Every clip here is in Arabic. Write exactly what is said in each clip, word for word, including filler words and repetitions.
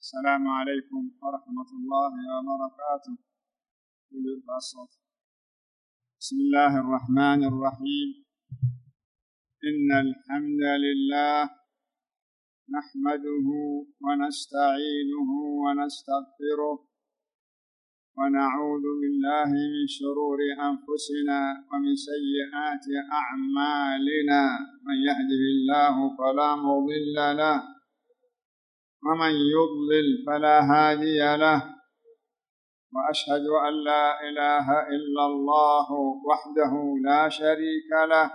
السلام عليكم ورحمة الله وبركاته. بسم الله الرحمن الرحيم. إن الحمد لله نحمده ونستعينه ونستغفره ونعوذ بالله من شرور أنفسنا ومن سيئات أعمالنا. من يهده الله فلا مضل له ومن يضلل فلا هادي له، وأشهد أن لا إله إلا الله وحده لا شريك له،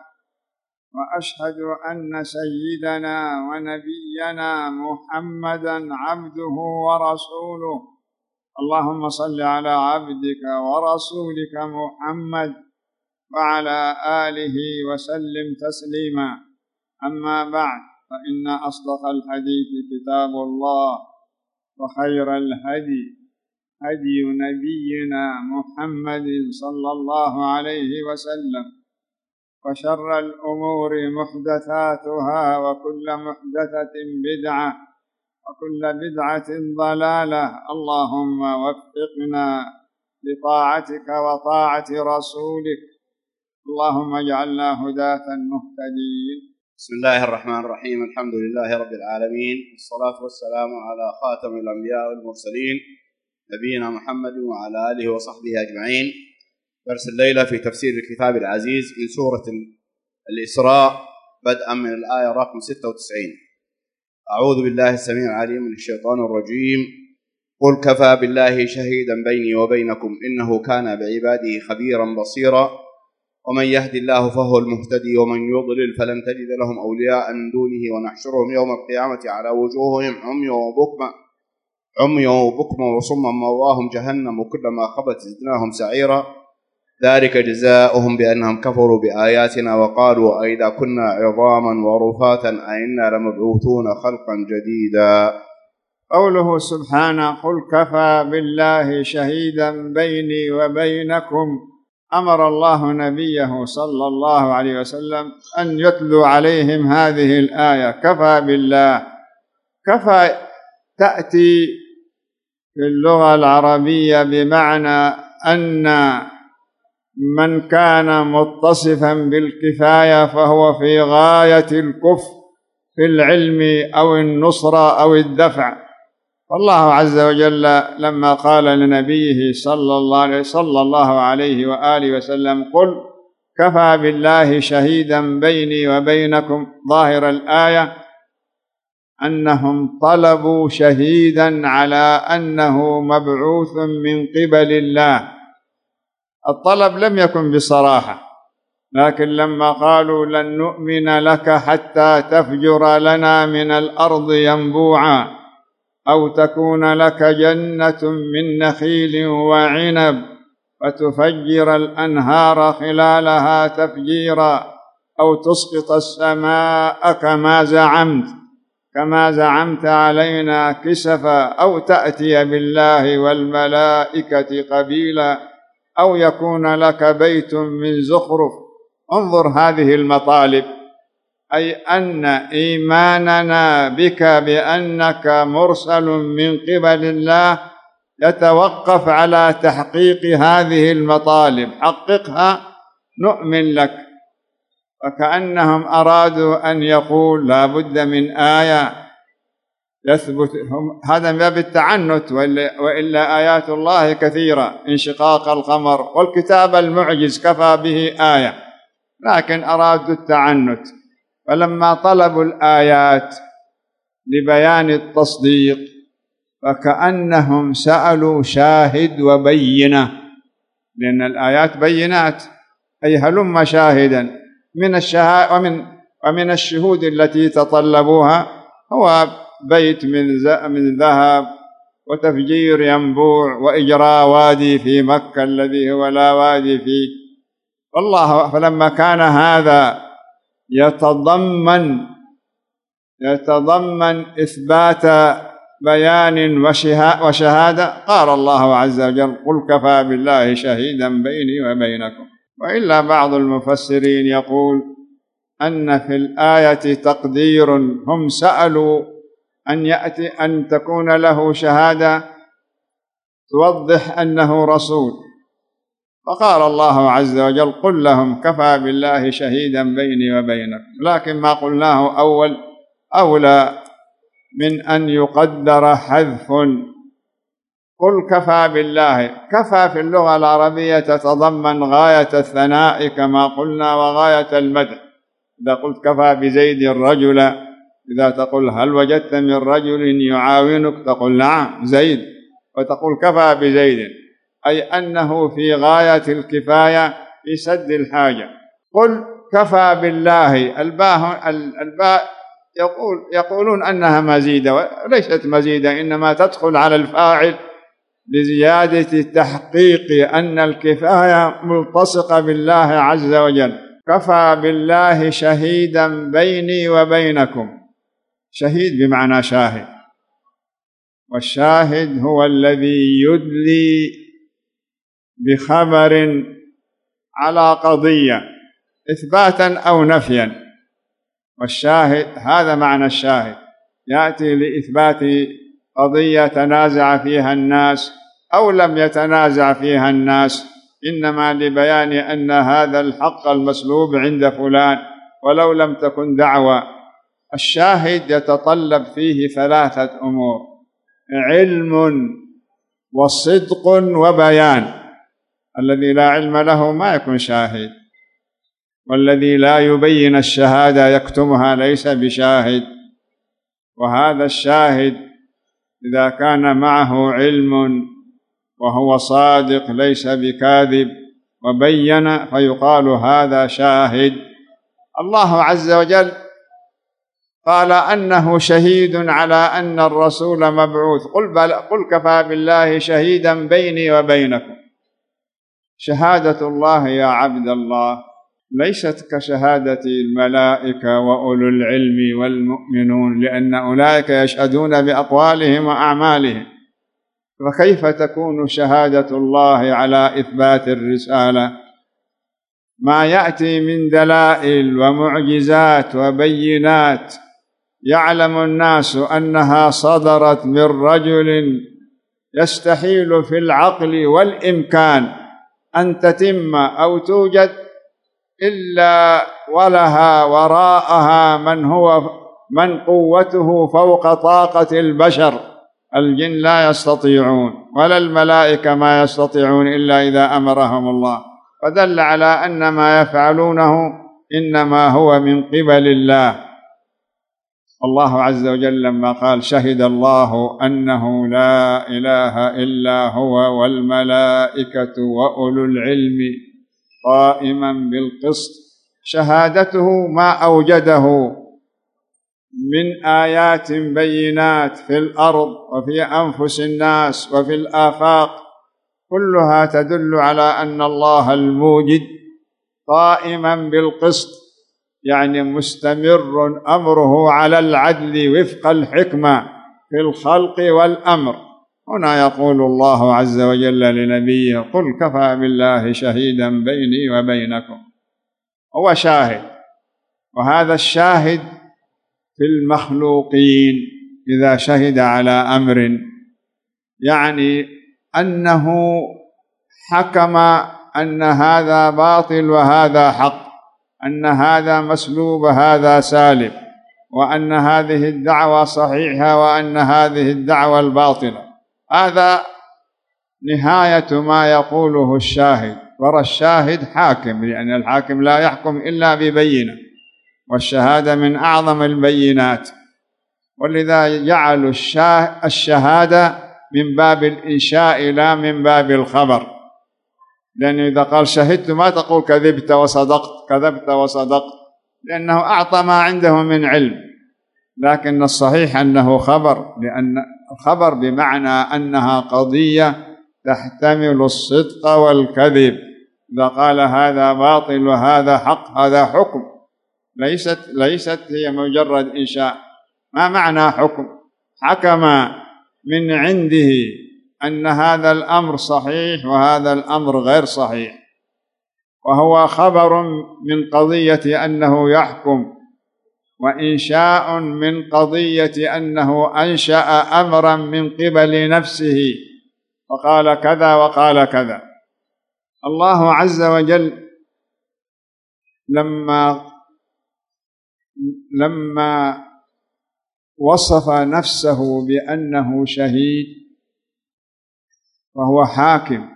وأشهد أن سيدنا ونبينا محمدا عبده ورسوله. اللهم صل على عبدك ورسولك محمد وعلى آله وسلم تسليما. أما بعد، فإن أصدق الحديث كتاب الله، وخير الهدي هدي نبينا محمد صلى الله عليه وسلم، وشر الأمور محدثاتها، وكل محدثة بدعة، وكل بدعة ضلالة. اللهم وفقنا لطاعتك وطاعة رسولك، اللهم اجعلنا هداة مهتدين. بسم الله الرحمن الرحيم. الحمد لله رب العالمين، والصلاة والسلام على خاتم الأنبياء والمرسلين نبينا محمد وعلى آله وصحبه أجمعين. درس الليلة في تفسير الكتاب العزيز من سورة الإسراء، بدءا من الآية رقم ستة وتسعين. أعوذ بالله السميع العليم من الشيطان الرجيم. قل كفى بالله شهيدا بيني وبينكم إنه كان بعباده خبيرا بصيرا. ومن يهد الله فهو المهتدي، ومن يضلل فلن تجد لهم أولياء من دونه، ونحشرهم يوم القيامة على وجوههم عميا وبكما عميا وبكما وصما مأواهم جهنم، وكلما خبت زدناهم سعيرا. ذلك جزاؤهم بأنهم كفروا بآياتنا وقالوا أئذا كنا عظاما ورفاتا أئنا لمبعوثون خلقا جديدا. قوله سبحانه: قل كفى بالله شهيدا بيني وبينكم. أمر الله نبيه صلى الله عليه وسلم أن يتلو عليهم هذه الآية: كفى بالله. كفى تأتي في اللغة العربية بمعنى أن من كان متصفا بالكفاية فهو في غاية الكفء في العلم أو النصرة أو الدفع. والله عز وجل لما قال لنبيه صلى الله عليه, صلى الله عليه وآله وسلم: قل كفى بالله شهيدا بيني وبينكم، ظاهر الآية أنهم طلبوا شهيدا على أنه مبعوث من قبل الله. الطلب لم يكن بصراحة، لكن لما قالوا لن نؤمن لك حتى تفجر لنا من الأرض ينبوعا، أو تكون لك جنة من نخيل وعنب فتفجر الأنهار خلالها تفجيرا، أو تسقط السماء كما زعمت كما زعمت علينا كسفا، أو تأتي بالله والملائكة قبيلا، أو يكون لك بيت من زخرف. انظر هذه المطالب، أي أن إيماننا بك بأنك مرسل من قبل الله يتوقف على تحقيق هذه المطالب. حققها نؤمن لك. وكأنهم أرادوا أن يقول لا بد من آية يثبت، هذا من باب التعنت، وإلا آيات الله كثيرة: انشقاق القمر والكتاب المعجز كفى به آية، لكن أرادوا التعنت. فلما طلبوا الآيات لبيان التصديق فكأنهم سألوا شاهد وبينة، لأن الآيات بينات، أي هلم شاهدا من الشهاد ومن ومن الشهود التي تطلبوها هو بيت من من ذهب، وتفجير ينبوع، وإجراء وادي في مكة الذي هو لا وادي فيه. والله فلما كان هذا يتضمن يتضمن إثبات بيان وشهادة، قال الله عز وجل: قل كفى بالله شهيدا بيني وبينكم. وإلا بعض المفسرين يقول أن في الآية تقدير: هم سألوا أن يأتي أن تكون له شهادة توضح أنه رسول. فقال الله عز وجل: قل لهم كفى بالله شهيدا بيني وبينكم. لكن ما قلناه أول أولى من أن يقدر حذف. قل كفى بالله. كفى في اللغة العربية تتضمن غاية الثناء كما قلنا وغاية المدح. إذا قلت كفى بزيد رجلا، إذا تقول هل وجدت من رجل يعاونك تقول نعم زيد، وتقول كفى بزيد، أي أنه في غاية الكفاية في سد الحاجة. قل كفى بالله. الباء الباء يقول يقولون أنها مزيدة، وليست مزيدة، إنما تدخل على الفاعل لزيادة تحقيق أن الكفاية ملتصقة بالله عز وجل. كفى بالله شهيدا بيني وبينكم. شهيد بمعنى شاهد، والشاهد هو الذي يدلي بخبر على قضية إثباتا أو نفيا. والشاهد هذا معنى الشاهد، يأتي لإثبات قضية تنازع فيها الناس أو لم يتنازع فيها الناس، إنما لبيان أن هذا الحق المسلوب عند فلان ولو لم تكن دعوى. الشاهد يتطلب فيه ثلاثة أمور: علم وصدق وبيان. الذي لا علم له ما يكون شاهد، والذي لا يبين الشهادة يكتمها ليس بشاهد. وهذا الشاهد إذا كان معه علم وهو صادق ليس بكاذب وبين فيقال هذا شاهد. الله عز وجل قال أنه شهيد على أن الرسول مبعوث. قل, بل قل كفى بالله شهيدا بيني وبينكم. شهادة الله يا عبد الله ليست كشهادة الملائكة وأولو العلم والمؤمنون، لأن أولئك يشهدون بأقوالهم وأعمالهم. فكيف تكون شهادة الله على إثبات الرسالة؟ ما يأتي من دلائل ومعجزات وبينات يعلم الناس أنها صدرت من رجل يستحيل في العقل والإمكان أن تتم أو توجد إلا ولها وراءها من هو من قوته فوق طاقة البشر. الجن لا يستطيعون ولا الملائكة ما يستطيعون إلا إذا أمرهم الله، فدل على أن ما يفعلونه إنما هو من قبل الله. الله عز وجل لما قال شهد الله أنه لا إله إلا هو والملائكة وأولو العلم قائما بالقسط، شهادته ما أوجده من آيات بينات في الأرض وفي أنفس الناس وفي الآفاق، كلها تدل على أن الله الموجد قائما بالقسط، يعني مستمر أمره على العدل وفق الحكمة في الخلق والأمر. هنا يقول الله عز وجل لنبيه: قل كفى بالله شهيدا بيني وبينكم. هو شاهد، وهذا الشاهد في المخلوقين إذا شهد على أمر، يعني أنه حكم أن هذا باطل وهذا حق، أن هذا مسلوب هذا سالب، وأن هذه الدعوة صحيحة وأن هذه الدعوة الباطلة. هذا نهاية ما يقوله الشاهد. ترى الشاهد حاكم، لأن الحاكم لا يحكم إلا ببينة، والشهادة من أعظم البينات، ولذا جعلوا الشهادة من باب الإنشاء لا من باب الخبر. لأنه إذا قال شهدت ما تقول كذبت وصدقت كذبت وصدقت، لأنه أعطى ما عنده من علم، لكن الصحيح أنه خبر، لأن الخبر بمعنى أنها قضية تحتمل الصدق والكذب. إذا قال هذا باطل وهذا حق هذا حكم، ليست ليست هي مجرد إنشاء. ما معنى حكم؟ حكم من عنده أن هذا الأمر صحيح وهذا الأمر غير صحيح، وهو خبر من قضية أنه يحكم وإنشاء من قضية أنه أنشأ أمرا من قبل نفسه وقال كذا وقال كذا. الله عز وجل لما لما وصف نفسه بأنه شهيد وهو حاكم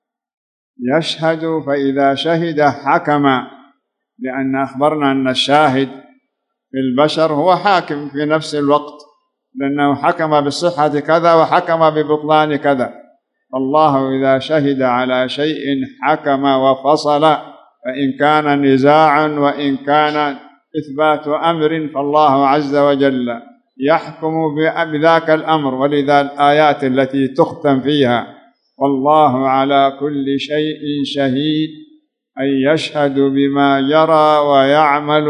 يشهد، فإذا شهد حكم، لأن أخبرنا أن الشاهد في البشر هو حاكم في نفس الوقت، لأنه حكم بصحة كذا وحكم ببطلان كذا. الله إذا شهد على شيء حكم وفصل، فإن كان نزاعا وإن كان إثبات أمر فالله عز وجل يحكم بذاك الأمر. ولذا الآيات التي تختم فيها والله على كل شيء شهيد، أي يشهد بما يرى ويعمل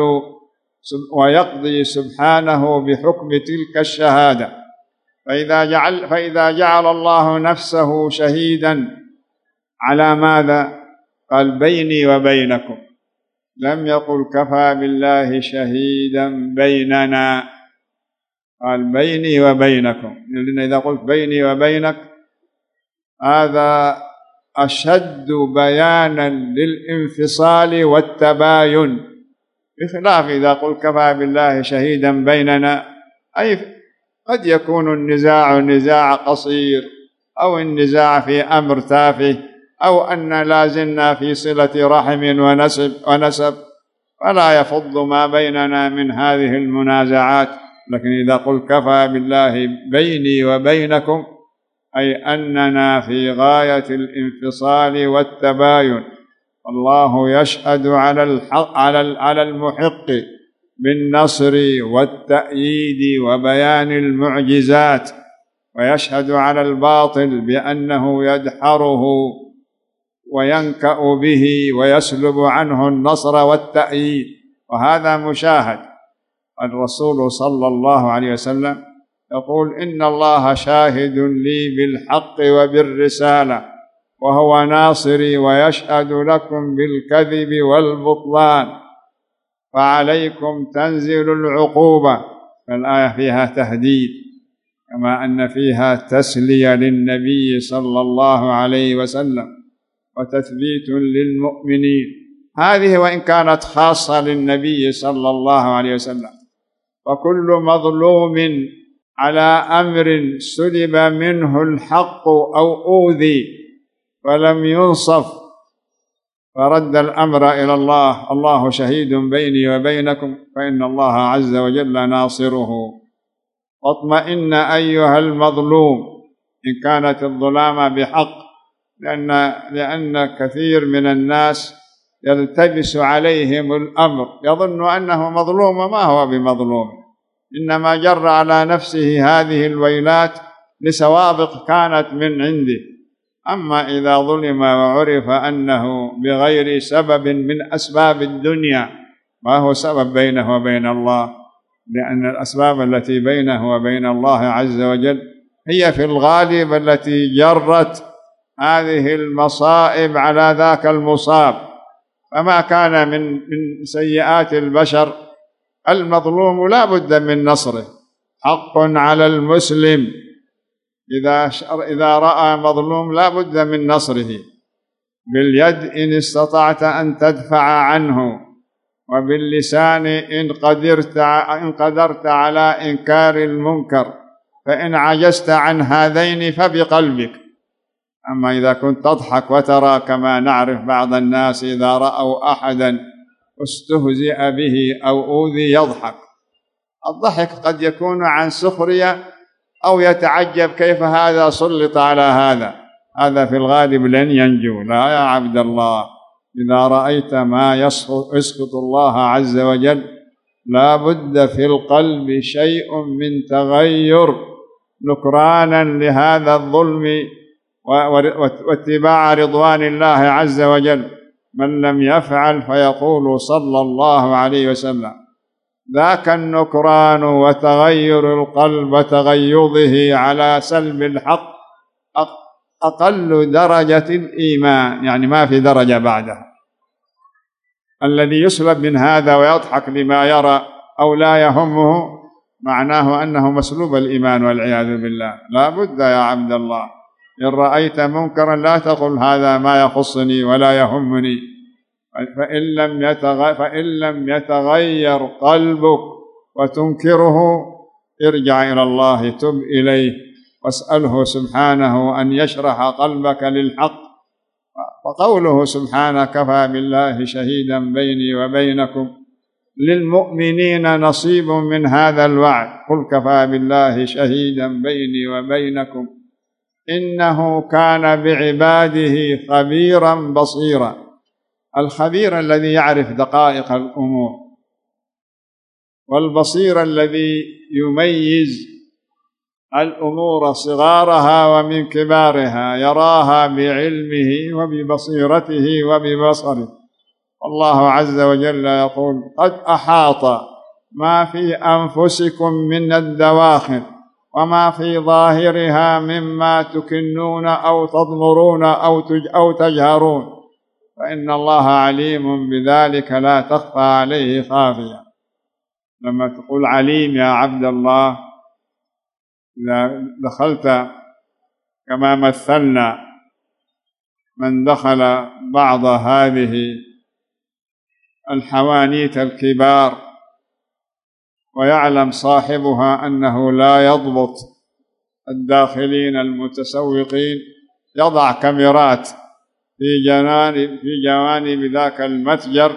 ويقضي سبحانه بحكم تلك الشهادة. فإذا جعل, فإذا جعل الله نفسه شهيدا على ماذا؟ قال بيني وبينكم، لم يقل كفى بالله شهيدا بيننا، قال بيني وبينكم، لأن إذا قلت بيني وبينك هذا أشد بيانا للانفصال والتباين، بخلاف إذا قلت كفى بالله شهيدا بيننا، أي قد يكون النزاع نزاع قصير، أو النزاع في أمر تافه، أو أن لازلنا في صلة رحم ونسب, ونسب فلا يفض ما بيننا من هذه المنازعات. لكن إذا قلت كفى بالله بيني وبينكم، أي أننا في غاية الانفصال والتباين. الله يشهد على الحق على المحق بالنصر والتأييد وبيان المعجزات، ويشهد على الباطل بأنه يدحره وينكأ به ويسلب عنه النصر والتأييد، وهذا مشاهد. الرسول صلى الله عليه وسلم يقول إن الله شاهد لي بالحق وبالرسالة وهو ناصري ويشهد لكم بالكذب والبطلان، فعليكم تنزل العقوبة. فالآية فيها تهديد كما أن فيها تسلية للنبي صلى الله عليه وسلم وتثبيت للمؤمنين، هذه وإن كانت خاصة للنبي صلى الله عليه وسلم. وكل مظلوم على أمر سلب منه الحق أو أوذي فلم ينصف فرد الأمر إلى الله، الله شهيد بيني وبينكم فإن الله عز وجل ناصره. واطمئن أيها المظلوم إن كانت الظلامة بحق، لأن, لأن كثير من الناس يلتبس عليهم الأمر، يظن أنه مظلوم وما هو بمظلوم، إنما جر على نفسه هذه الويلات لسوابق كانت من عنده. أما إذا ظلم وعرف أنه بغير سبب من أسباب الدنيا، ما هو سبب بينه وبين الله، لأن الأسباب التي بينه وبين الله عز وجل هي في الغالب التي جرت هذه المصائب على ذاك المصاب. فما كان من من سيئات البشر، المظلوم لا بد من نصره. حق على المسلم إذا إذا رأى مظلوم لا بد من نصره باليد إن استطعت أن تدفع عنه، وباللسان إن قدرت إن قدرت على إنكار المنكر، فإن عجزت عن هذين فبقلبك. أما إذا كنت تضحك وترى كما نعرف بعض الناس إذا رأوا أحدا استهزئ به أو أوذي يضحك، الضحك قد يكون عن سخرية أو يتعجب كيف هذا سلط على هذا، هذا في الغالب لن ينجو. لا يا عبد الله، إذا رأيت ما يسقط الله عز وجل لا بد في القلب شيء من تغير نكرانا لهذا الظلم واتباع رضوان الله عز وجل. من لم يفعل فيقول صلى الله عليه وسلم ذاك النكران وتغير القلب وتغيظه على سلب الحق أقل درجة الإيمان، يعني ما في درجة بعدها. الذي يسلب من هذا ويضحك لما يرى أو لا يهمه معناه أنه مسلوب الإيمان والعياذ بالله. لا بد يا عبد الله إن رأيت منكرا لا تقل هذا ما يخصني ولا يهمني، فإن لم يتغير, فإن لم يتغير قلبك وتنكره ارجع إلى الله، تب إليه واسأله سبحانه أن يشرح قلبك للحق. وقوله سبحانه كفى بالله شهيدا بيني وبينكم للمؤمنين نصيب من هذا الوعد. قل كفى بالله شهيدا بيني وبينكم إنه كان بعباده خبيرا بصيرا. الخبير الذي يعرف دقائق الأمور، والبصير الذي يميز الأمور صغارها ومن كبارها، يراها بعلمه وببصيرته وببصره. الله عز وجل يقول قد أحاط ما في أنفسكم من الدواخل وما في ظاهرها مما تكنون أو تضمرون أو تجهرون، فإن الله عليم بذلك لا تخفى عليه خافية. لما تقول عليم يا عبد الله، إذا دخلت كما مثلنا من دخل بعض هذه الحوانيت الكبار ويعلم صاحبها أنه لا يضبط الداخلين المتسوقين، يضع كاميرات في جوانب في جوانب ذاك المتجر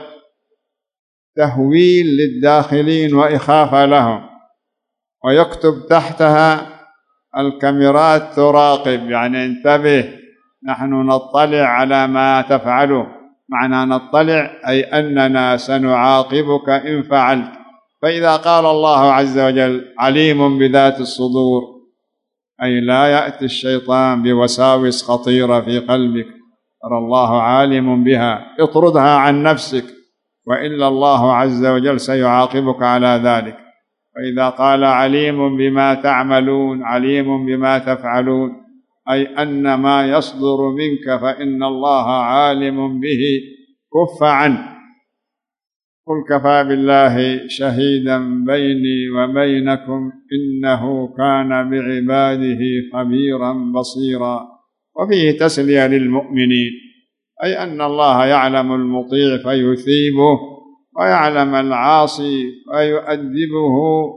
تهويل للداخلين وإخافة لهم، ويكتب تحتها الكاميرات تراقب، يعني انتبه نحن نطلع على ما تفعله. معنى نطلع أي أننا سنعاقبك إن فعلت. فإذا قال الله عز وجل عليم بذات الصدور، أي لا يأتي الشيطان بوساوس خطيرة في قلبك، ترى الله عالم بها، اطردها عن نفسك، وإلا الله عز وجل سيعاقبك على ذلك. فإذا قال عليم بما تعملون عليم بما تفعلون، أي أن ما يصدر منك فإن الله عالم به، كف عنه. قل كفى بالله شهيدا بيني وبينكم إنه كان بعباده خبيرا بصيرا. وفيه تسلية للمؤمنين، أي أن الله يعلم المطيع فيثيبه، ويعلم العاصي فيؤدبه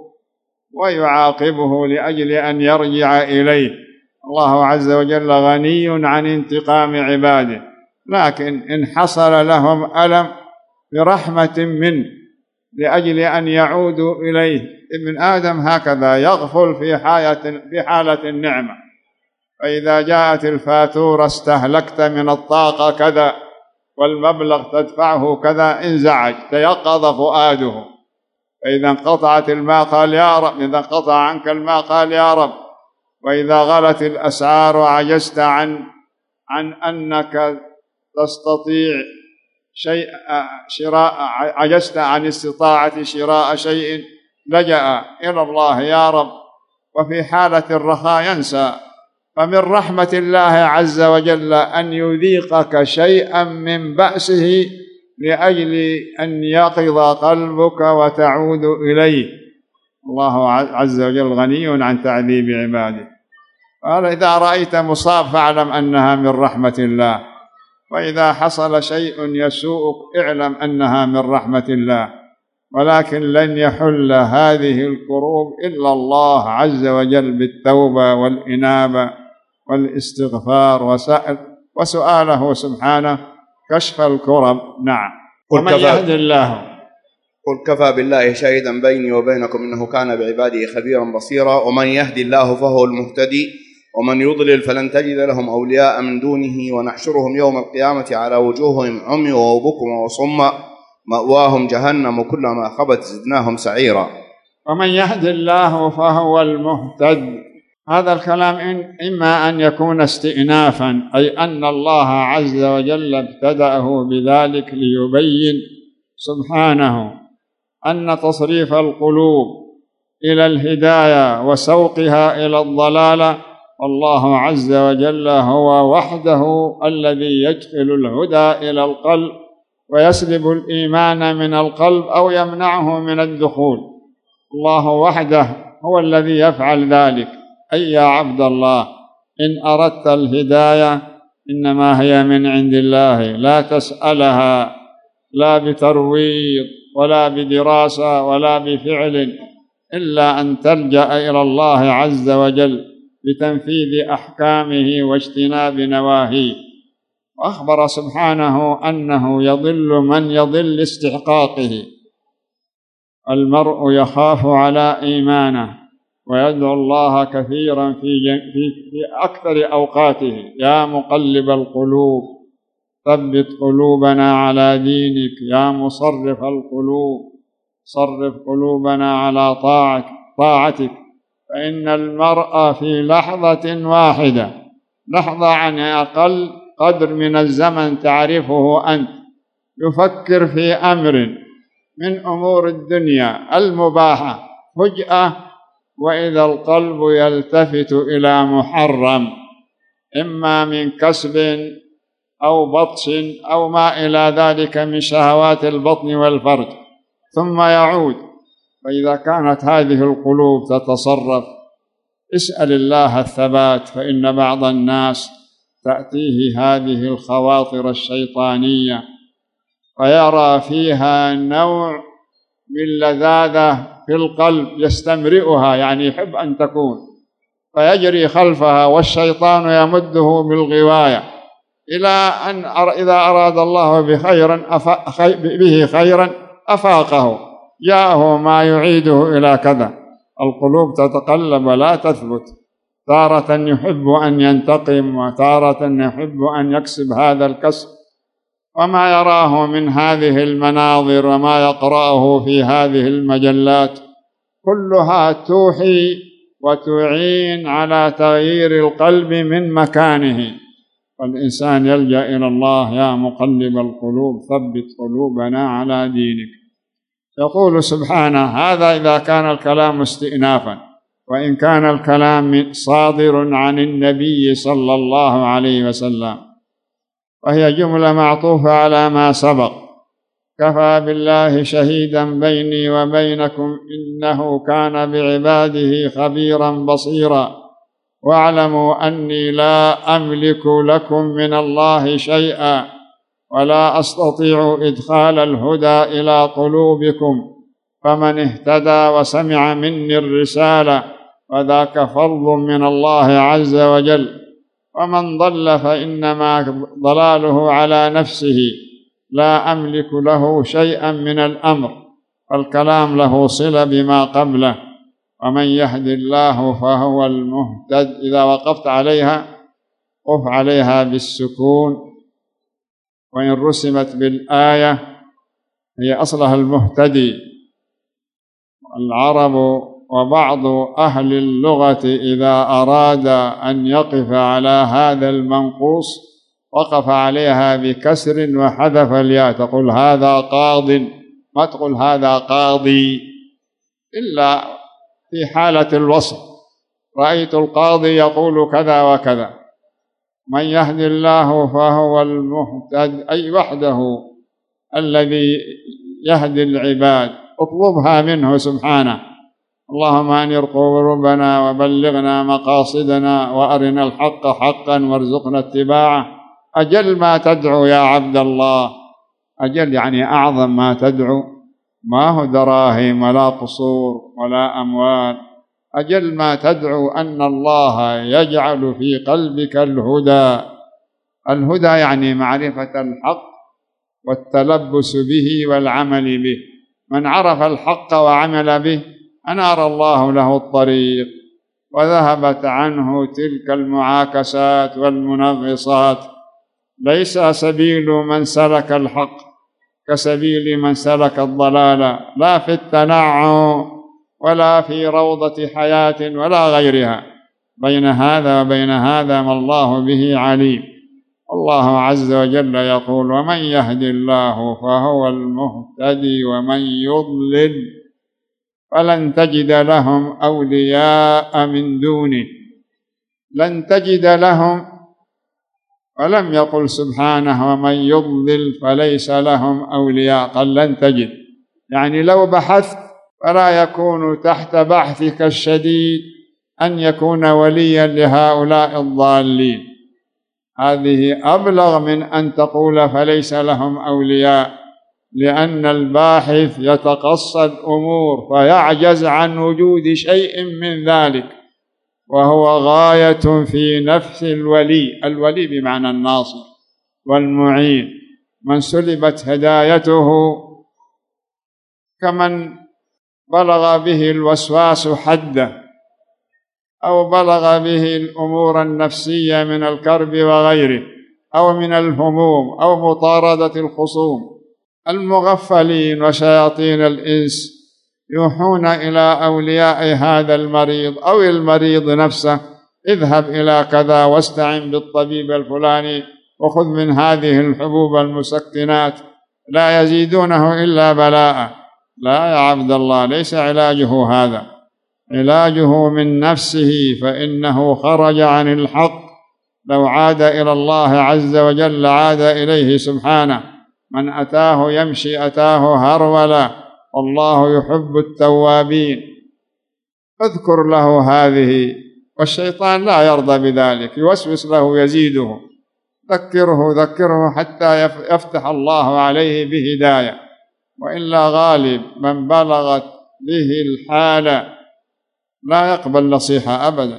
ويعاقبه لأجل أن يرجع إليه. الله عز وجل غني عن انتقام عباده، لكن إن حصل لهم ألم برحمة منه لأجل أن يعودوا إليه. ابن آدم هكذا يغفل في حالة, في حالة النعمة، فإذا جاءت الفاتورة استهلكت من الطاقة كذا والمبلغ تدفعه كذا، انزعج تيقظ فؤاده. فإذا انقطعت الماء قال يا رب، إذا انقطع عنك الماء قال يا رب. وإذا غلت الأسعار وعجزت عن عن أنك تستطيع شيء شراء، عجزت عن استطاعة شراء شيء، لجأ إلى الله يا رب. وفي حالة الرخاء ينسى. فمن رحمة الله عز وجل أن يذيقك شيئا من بأسه لأجل أن يقظ قلبك وتعود إليه. الله عز وجل غني عن تعذيب عباده. قال إذا رأيت مصاب فاعلم أنها من رحمة الله، وإذا حصل شيء يسوءك اعلم أنها من رحمة الله. ولكن لن يحل هذه الكروب إلا الله عز وجل بالتوبة والإنابة والاستغفار وسأل وسؤاله سبحانه كشف الكرب. نعم. ومن يهد الله قل كفى بالله شهيدا بيني وبينكم إنه كان بعباده خبيرا بصيرا. ومن يهدي الله فهو المهتدي، ومن يضلل فلن تجد لهم أولياء من دونه، ونحشرهم يوم القيامة على وجوههم عمي وبكم وصم مأواهم جهنم كلما خبت زدناهم سعيرا. ومن يهد الله فهو المهتد. هذا الكلام إما أن يكون استئنافا، أي أن الله عز وجل ابتدأه بذلك ليبين سبحانه أن تصريف القلوب إلى الهداية وسوقها إلى الضلالة، والله عز وجل هو وحده الذي يدخل الهدى إلى القلب ويسلب الإيمان من القلب أو يمنعه من الدخول. الله وحده هو الذي يفعل ذلك. أي يا عبد الله، إن أردت الهداية إنما هي من عند الله، لا تسألها لا بترويض ولا بدراسة ولا بفعل، إلا أن تلجأ إلى الله عز وجل بتنفيذ أحكامه واجتناب نواهيه. وأخبر سبحانه أنه يضل من يضل لاستحقاقه. المرء يخاف على إيمانه ويدعو الله كثيرا في, في, في أكثر أوقاته: يا مقلب القلوب ثبت قلوبنا على دينك، يا مصرف القلوب صرف قلوبنا على طاعتك, طاعتك فإن المرء في لحظة واحدة، لحظة عن أقل قدر من الزمن تعرفه أنت، يفكر في أمر من أمور الدنيا المباحة فجأة وإذا القلب يلتفت إلى محرم، إما من كسب أو بطش أو ما إلى ذلك من شهوات البطن والفرج، ثم يعود. فإذا كانت هذه القلوب تتصرف، اسأل الله الثبات، فإن بعض الناس تأتيه هذه الخواطر الشيطانية فيرى فيها نوع من لذاذة في القلب يستمرئها، يعني يحب أن تكون، فيجري خلفها، والشيطان يمده بالغواية إلى أن إذا أراد الله بخيرا به خيرا أفاقه، جاءه ما يعيده إلى كذا. القلوب تتقلب لا تثبت، تارة يحب أن ينتقم وتارة يحب أن يكسب هذا الكسب، وما يراه من هذه المناظر وما يقرأه في هذه المجلات كلها توحي وتعين على تغيير القلب من مكانه. فالإنسان يلجأ إلى الله: يا مقلب القلوب ثبت قلوبنا على دينك. يقول سبحانه: هذا إذا كان الكلام استئنافا، وإن كان الكلام صادر عن النبي صلى الله عليه وسلم وهي جملة معطوفة على ما سبق: كفى بالله شهيدا بيني وبينكم إنه كان بعباده خبيرا بصيرا واعلموا أني لا أملك لكم من الله شيئا ولا أستطيع إدخال الهدى إلى قلوبكم، فمن اهتدى وسمع مني الرسالة فذاك فضل من الله عز وجل، ومن ضل فإنما ضلاله على نفسه، لا أملك له شيئا من الأمر. فالكلام له صلة بما قبله: ومن يهد الله فهو المهتد. إذا وقفت عليها قف عليها بالسكون، وإن رسمت بالآية هي أصلها المهتدي. العرب وبعض أهل اللغة إذا أراد أن يقف على هذا المنقوص وقف عليها بكسر وحذف الياء، تقول هذا قاض، ما تقول هذا قاضي، إلا في حالة الوصف: رأيت القاضي يقول كذا وكذا. من يهد الله فهو المهتد، أي وحده الذي يهدي العباد، اطلبها منه سبحانه. اللهم أنر قلوبنا وبلغنا مقاصدنا وأرنا الحق حقا وارزقنا اتباعه. أجل ما تدعو يا عبد الله، أجل يعني أعظم ما تدعو، ما هو دراهم ولا قصور ولا أموال، أجل ما تدعو أن الله يجعل في قلبك الهدى. الهدى يعني معرفة الحق والتلبس به والعمل به. من عرف الحق وعمل به أنار الله له الطريق وذهبت عنه تلك المعاكسات والمنغصات. ليس سبيل من سلك الحق كسبيل من سلك الضلال، لا في التنعم ولا في روضة حياة ولا غيرها. بين هذا وبين هذا ما الله به عليم. الله عز وجل يقول: ومن يهد الله فهو المهتدي ومن يضلل فلن تجد لهم أولياء من دونه. لن تجد لهم، ولم يقل سبحانه ومن يضلل فليس لهم أولياء، قال لن تجد، يعني لو بحثت فلا يكون تحت بحثك الشديد أن يكون وليا لهؤلاء الضالين. هذه أبلغ من أن تقول فليس لهم أولياء، لأن الباحث يتقصى الأمور فيعجز عن وجود شيء من ذلك، وهو غاية في نفس الولي. الولي بمعنى الناصر والمعين، من سلبت هدايته كمن بلغ به الوسواس حده، أو بلغ به الأمور النفسية من الكرب وغيره، أو من الهموم، أو مطاردة الخصوم. المغفلين وشياطين الإنس يوحون إلى أولياء هذا المريض أو المريض نفسه: اذهب إلى كذا واستعن بالطبيب الفلاني وخذ من هذه الحبوب المسكنات، لا يزيدونه إلا بلاء. لا يا عبد الله، ليس علاجه هذا، علاجه من نفسه، فإنه خرج عن الحق. لو عاد إلى الله عز وجل عاد إليه سبحانه. من أتاه يمشي أتاه هرولا، والله يحب التوابين. اذكر له هذه، والشيطان لا يرضى بذلك، يوسوس له يزيده. ذكره ذكره حتى يفتح الله عليه بهداية، وإلا غالب من بلغت به الحالة لا يقبل نصيحة أبدا،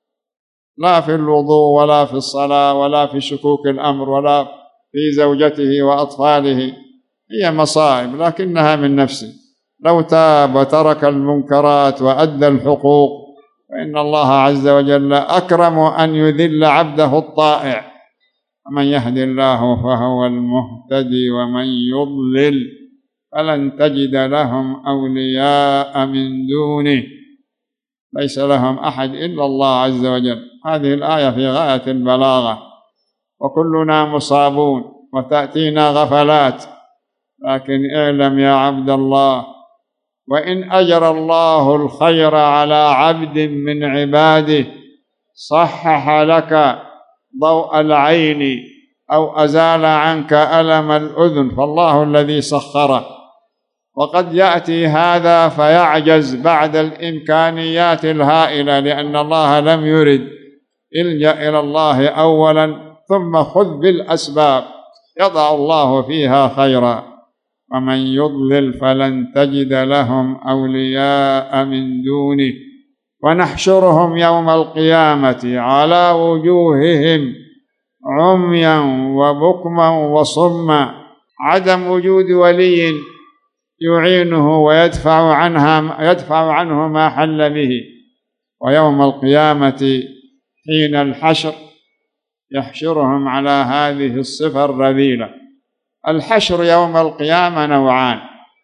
لا في الوضوء ولا في الصلاة ولا في شكوك الأمر ولا في زوجته وأطفاله. هي مصائب لكنها من نفسه. لو تاب وترك المنكرات وأدى الحقوق فإن الله عز وجل أكرم أن يذل عبده الطائع. ومن يهد الله فهو المهتدي، ومن يضلل فلن تجد لهم أولياء من دونه، ليس لهم أحد إلا الله عز وجل. هذه الآية في غاية البلاغة، وكلنا مصابون وتأتينا غفلات، لكن اعلم يا عبد الله: وإن أجرى الله الخير على عبد من عباده صحح لك ضوء العين أو أزال عنك ألم الأذن فالله الذي سخره. وقد يأتي هذا فيعجز بعد الإمكانيات الهائلة، لأن الله لم يرد. الجأ إلى الله أولا ثم خذ بالأسباب، يضع الله فيها خيرا. ومن يضلل فلن تجد لهم أولياء من دونه ونحشرهم يوم القيامة على وجوههم عميا وبكما وصما. عدم وجود ولي يعينه ويدفع عنها يدفع عنه ما حل به. ويوم القيامة حين الحشر يحشرهم على هذه الصفة الرذيلة. الحشر يوم القيامة نوعان: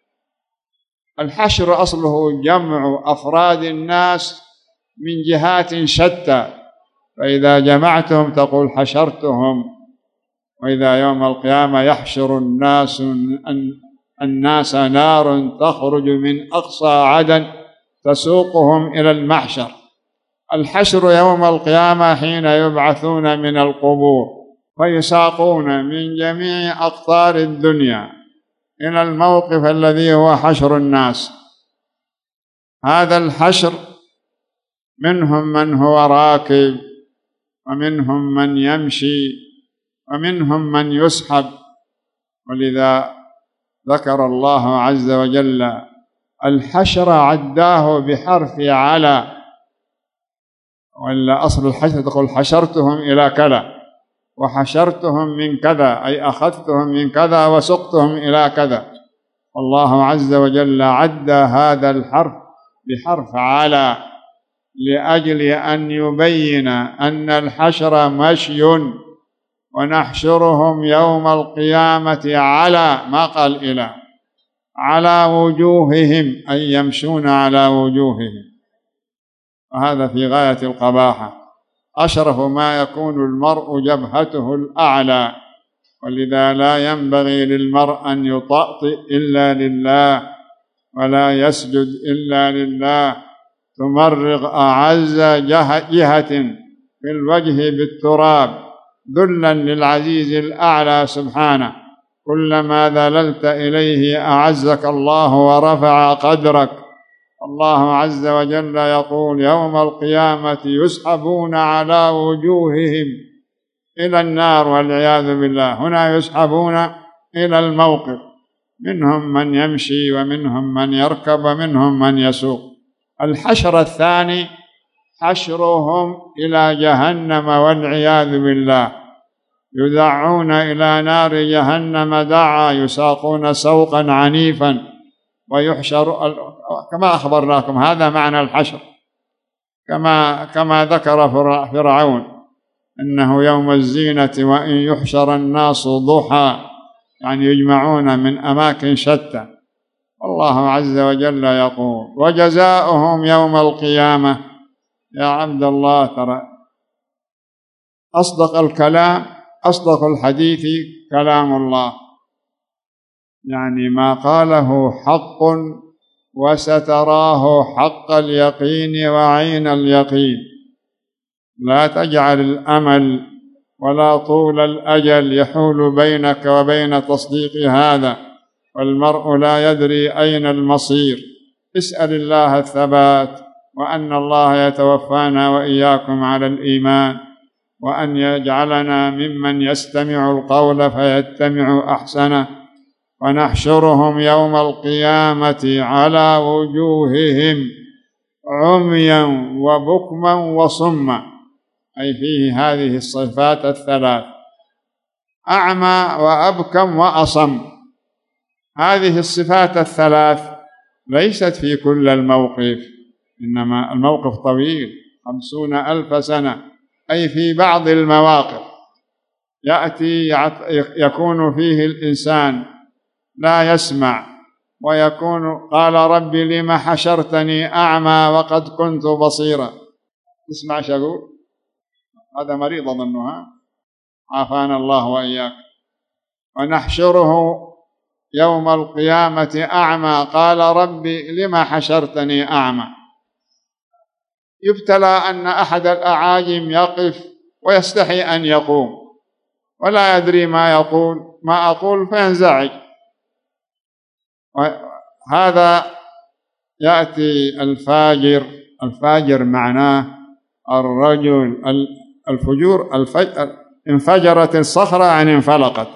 الحشر أصله جمع أفراد الناس من جهات شتى، فإذا جمعتهم تقول حشرتهم. وإذا يوم القيامة يحشر الناس الناس نار تخرج من أقصى عدن تسوقهم إلى المحشر. الحشر يوم القيامة حين يبعثون من القبور ويساقون من جميع أقطار الدنيا إلى الموقف الذي هو حشر الناس. هذا الحشر منهم من هو راكب، ومنهم من يمشي، ومنهم من يسحب. ولذا ذكر الله عز وجل الحشر عداه بحرف على، ولا أصل الحشر تقول حشرتهم إلى كذا وحشرتهم من كذا، أي أخذتهم من كذا وسقتهم إلى كذا. الله عز وجل عد هذا الحرف بحرف على لأجل أن يبين أن الحشر مشي، ونحشرهم يوم القيامة على، ما قال إلى، على وجوههم، أي يمشون على وجوههم. وهذا في غاية القباحة. أشرف ما يكون المرء جبهته الأعلى، ولذا لا ينبغي للمرء أن يطأطئ إلا لله، ولا يسجد إلا لله. تمرغ أعز جهة في الوجه بالتراب ذلا للعزيز الأعلى سبحانه. كلما ذللت إليه أعزك الله ورفع قدرك، الله عز وجل يقول يوم القيامة يسحبون على وجوههم إلى النار والعياذ بالله. هنا يسحبون إلى الموقف، منهم من يمشي ومنهم من يركب ومنهم من يسوق. الحشر الثاني حشرهم إلى جهنم والعياذ بالله، يدعون إلى نار جهنم دعا، يساقون سوقا عنيفا ويحشر كما أخبرناكم. هذا معنى الحشر، كما كما ذكر فرعون إنه يوم الزينة وإن يحشر الناس ضحى، يعني يجمعون من أماكن شتى. الله عز وجل يقول وجزاؤهم يوم القيامة. يا عبد الله، ترى أصدق الكلام أصدق الحديث كلام الله، يعني ما قاله حق وستراه حق اليقين وعين اليقين. لا تجعل الأمل ولا طول الأجل يحول بينك وبين تصديق هذا، والمرء لا يدري أين المصير. اسأل الله الثبات، وأن الله يتوفانا وإياكم على الإيمان، وأن يجعلنا ممن يستمع القول فيتبع أحسنه. ونحشرهم يوم القيامة على وجوههم عميا وبكما وصما، أي فيه هذه الصفات الثلاث: أعمى وأبكم وأصم. هذه الصفات الثلاث ليست في كل الموقف، إنما الموقف طويل خمسون ألف سنة، أي في بعض المواقف يأتي يكون فيه الإنسان لا يسمع، ويكون قال رب لم حشرتني أعمى وقد كنت بصيرا. تسمع شو أقول؟ هذا مريض أظنها، عافانا الله وإياك. ونحشره يوم القيامة أعمى قال رب لم حشرتني أعمى. يبتلى أن أحد الأعاجم يقف ويستحي أن يقوم ولا يدري ما يقول ما أقول فينزعج. هذا يأتي الفاجر. الفاجر معناه الرجل الفجور. الفجر انفجرت الصخرة يعني انفلقت.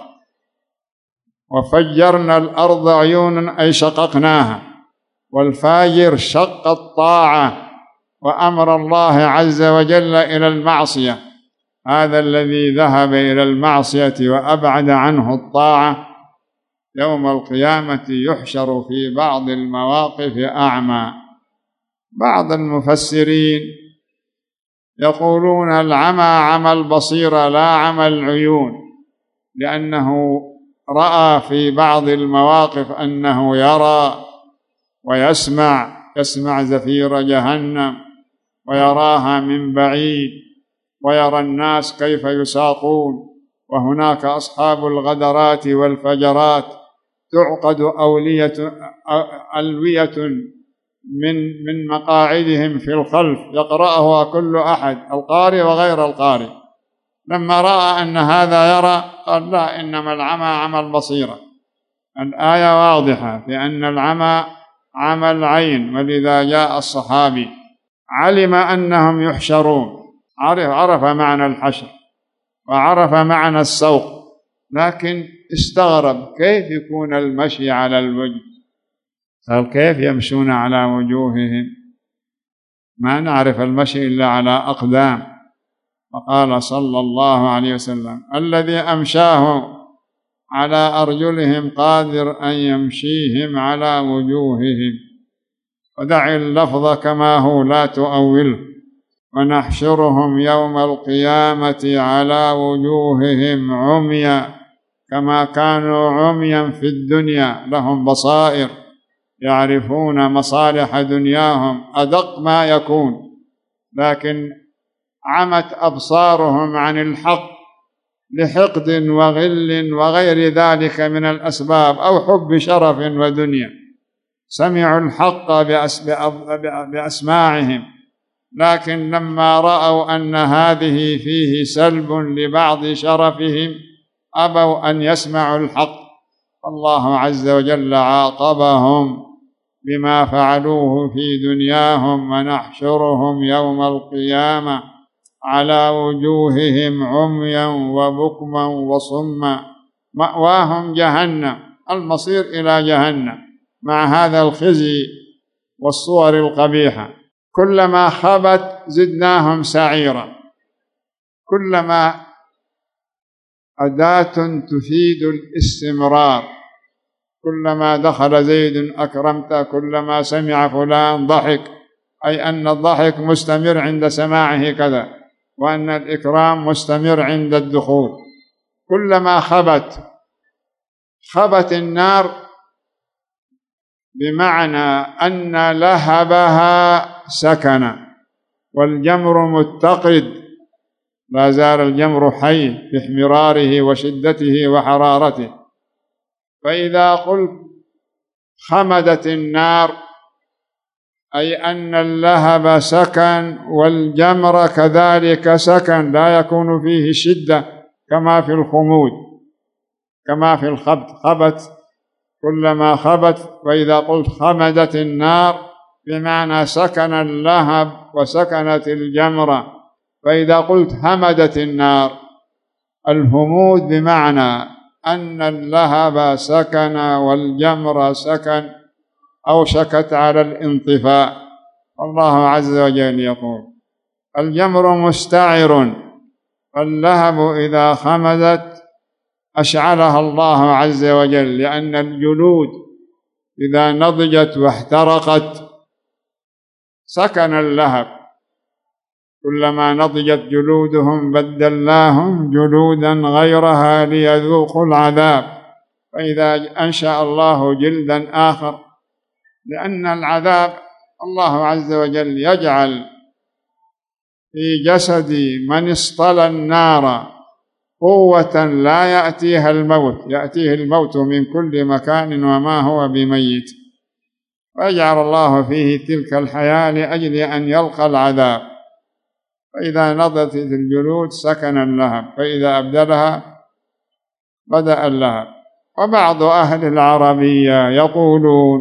وفجرنا الأرض عيونا أي شققناها. والفاجر شق الطاعة وأمر الله عز وجل إلى المعصية. هذا الذي ذهب إلى المعصية وأبعد عنه الطاعة يوم القيامة يحشر في بعض المواقف أعمى. بعض المفسرين يقولون العمى عمى البصيرة لا عمى العيون، لأنه رأى في بعض المواقف أنه يرى ويسمع، يسمع زفير جهنم ويراها من بعيد، ويرى الناس كيف يساقون. وهناك أصحاب الغدرات والفجرات تعقد أولية ألوية من من مقاعدهم في الخلف يقرأها كل أحد، القارئ وغير القارئ. لما رأى أن هذا يرى قال لا، إنما العمى عمى البصيرة. الآية واضحة في أن العمى عمى العين، ولذا جاء الصحابي علم أنهم يحشرون، عرف, عرف معنى الحشر وعرف معنى السوق، لكن استغرب كيف يكون المشي على الوجه. قال كيف يمشون على وجوههم؟ ما نعرف المشي إلا على أقدام. فقال صلى الله عليه وسلم الذي أمشاه على أرجلهم قادر أن يمشيهم على وجوههم. ودع اللفظ كما هو لا تؤوله. ونحشرهم يوم القيامة على وجوههم عميا كما كانوا عميا في الدنيا، لهم بصائر يعرفون مصالح دنياهم أدق ما يكون، لكن عمت أبصارهم عن الحق لحقد وغل وغير ذلك من الأسباب، أو حب شرف ودنيا. سمعوا الحق بأسماعهم، لكن لما رأوا أن هذه فيه سلب لبعض شرفهم أبوا أن يسمعوا الحق. الله عز وجل عاقبهم بما فعلوه في دنياهم ونحشرهم يوم القيامة على وجوههم عميا وبكما وصما مأواهم جهنم، المصير إلى جهنم مع هذا الخزي والصور القبيحة. كلما خبت زدناهم سعيرا، كلما أداة تفيد الاستمرار، كلما دخل زيد أكرمته، كلما سمع فلان ضحك، أي أن الضحك مستمر عند سماعه كذا، وأن الإكرام مستمر عند الدخول. كلما خبت، خبت النار بمعنى أن لهبها سكن، والجمر متقد، لا زال الجمر حي باحمراره وشدته وحرارته. فإذا قلت خمدت النار أي أن اللهب سكن والجمر كذلك سكن، لا يكون فيه شدة كما في الخمود، كما في الخبت. خبت كلما خبت. وإذا قلت خمدت النار بمعنى سكن اللهب وسكنت الجمرة. فإذا قلت همدت النار، الهمود بمعنى أن اللهب سكن والجمر سكن، أوشكت على الانطفاء. الله عز وجل يقول الجمر مستعر، فاللهب إذا خمدت أشعلها الله عز وجل، لأن الجلود إذا نضجت واحترقت سكن اللهب. كلما نضجت جلودهم بدلناهم جلودا غيرها ليذوقوا العذاب. فإذا أنشأ الله جلدا آخر، لأن العذاب الله عز وجل يجعل في جسد من اصطلى النار قوة لا يأتيها الموت، يأتيه الموت من كل مكان وما هو بميت، ويجعل الله فيه تلك الحياة لأجل أن يلقى العذاب. فإذا نضجت الجلود سكن اللهب، فإذا أبدلها بدأ اللهب. وبعض أهل العربية يقولون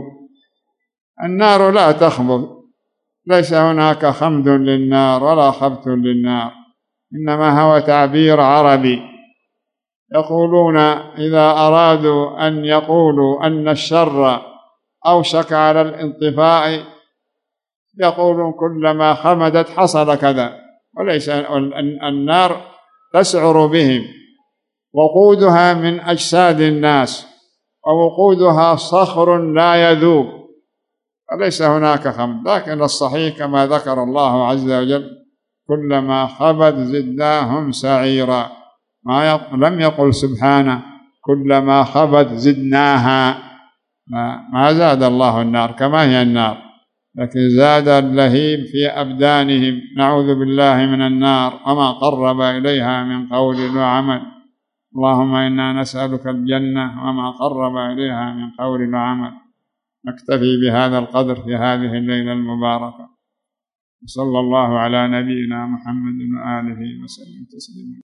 النار لا تخمد، ليس هناك خمد للنار ولا خبت للنار، إنما هو تعبير عربي. يقولون إذا أرادوا أن يقولوا أن الشر أوشك على الانطفاء يقولون كلما خمدت حصل كذا، وليس النار تسعر بهم، وقودها من أجساد الناس، ووقودها صخر لا يذوب، فليس هناك خمد. لكن الصحيح كما ذكر الله عز وجل كلما خبت زدناهم سعيرا، ما يق... لم يقل سبحانه كلما خبت زدناها، ما... ما زاد الله النار كما هي النار، لكن زاد اللهيب في أبدانهم. نعوذ بالله من النار وما قرب إليها من قول وعمل. اللهم إنا نسألك الجنة وما قرب إليها من قول وعمل. نكتفي بهذا القدر في هذه الليلة المباركة، صلى الله على نبينا محمد وآله وسلم تسليما.